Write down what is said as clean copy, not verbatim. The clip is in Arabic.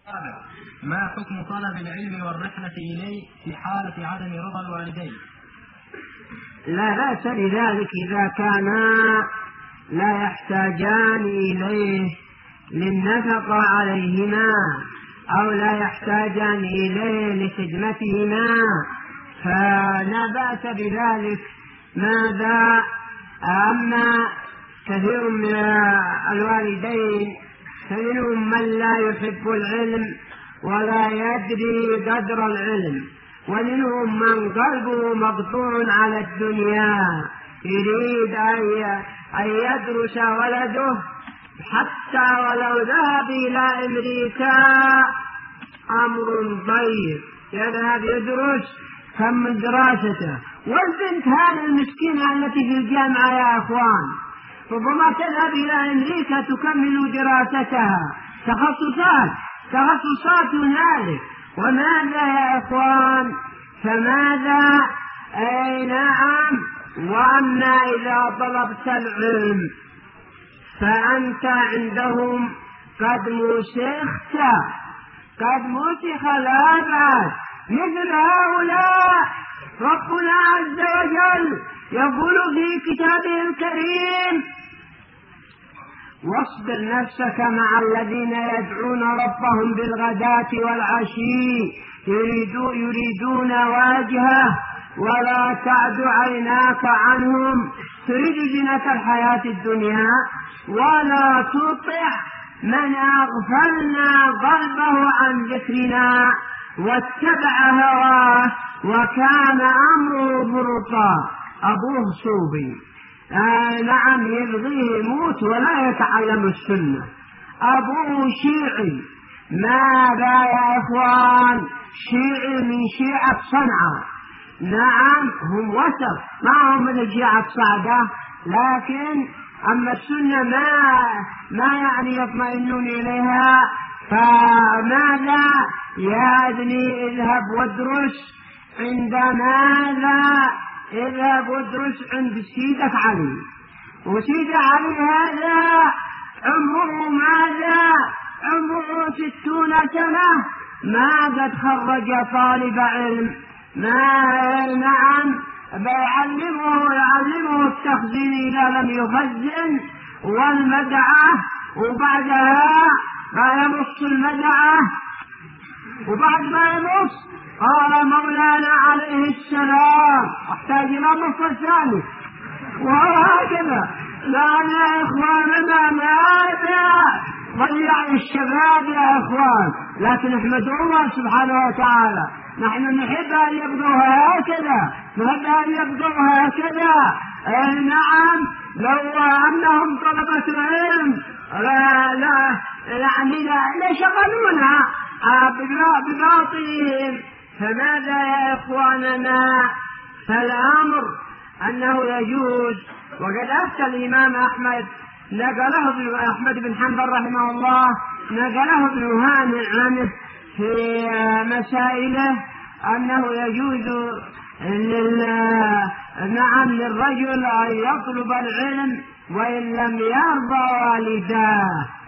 ما حكم طلب العلم والرحلة إليه في حالة عدم رضا الوالدين؟ لا بأس بذلك إذا كانا لا يحتاجان إليه للنفقة عليهما أو لا يحتاجان إليه لخدمتهما فلا بأس بذلك. ماذا أما كثير من الوالدين فمنهم من لا يحب العلم ولا يدري قدر العلم، ومنهم من قلبه مقطوع على الدنيا يريد أن يدرس ولده حتى ولو ذهب إلى أمريكا أمر ضيق، يذهب يدرس كم من دراسته. والبنت هذه المسكينة التي في الجامعة يا أخوان ربما تذهب إلى أمريكا تكمل دراستها، تخصصات هنالك. وماذا يا أخوان؟ فماذا؟ أي نعم. وأما إذا طلبت العلم فأنت عندهم قد مسخ لا بأس. مثل هؤلاء ربنا عز وجل يقول في كتابه الكريم: واصبر نفسك مع الذين يدعون ربهم بالغداة والعشي يريدون وجهه ولا تعد عيناك عنهم تريد زينة الحياة الدنيا ولا تطع من أغفلنا قلبه عن ذكرنا واتبع هواه وكان أمره فرطا. أبوه صوفي نعم يبغيه يموت ولا يتعلم السنة. أبوه شيعي. ماذا يا إخوان؟ شيعي من شيعة صنعاء. نعم هم وسط، ما هم من شيعة صعدة، لكن أما السنة ما يعني يطمئنون إليها. فماذا يا ابني؟ اذهب وادرس عند ماذا؟ اذهب وادرس عند سيدك علي. وسيد علي هذا عمره ماذا؟ عمره 60 سنة ما قد خرج طالب علم. نعم يعلمه التخزين إذا لم يخزن والمدعة، وبعدها ما يمص المدعة، وبعد ما يمص قال مولانا عليه السلام احتاج إلى مصر ثاني. وهكذا. لا يا إخواننا ماذا ضيع الشباب يا إخوان، لكن احمد الله سبحانه وتعالى. نحن نحب أن يبقوا هكذا، نعم. لو أنهم طلبة العلم لا شغلونا بباطلهم. فماذا يا إخواننا؟ فالأمر أنه يجوز. وقد أفتى الإمام أحمد، نقله أحمد بن حنبل رحمه الله، نقله ابن هانئ عنه في مسائله أنه يجوز للرجل أن يطلب العلم وإن لم يرضى والداه.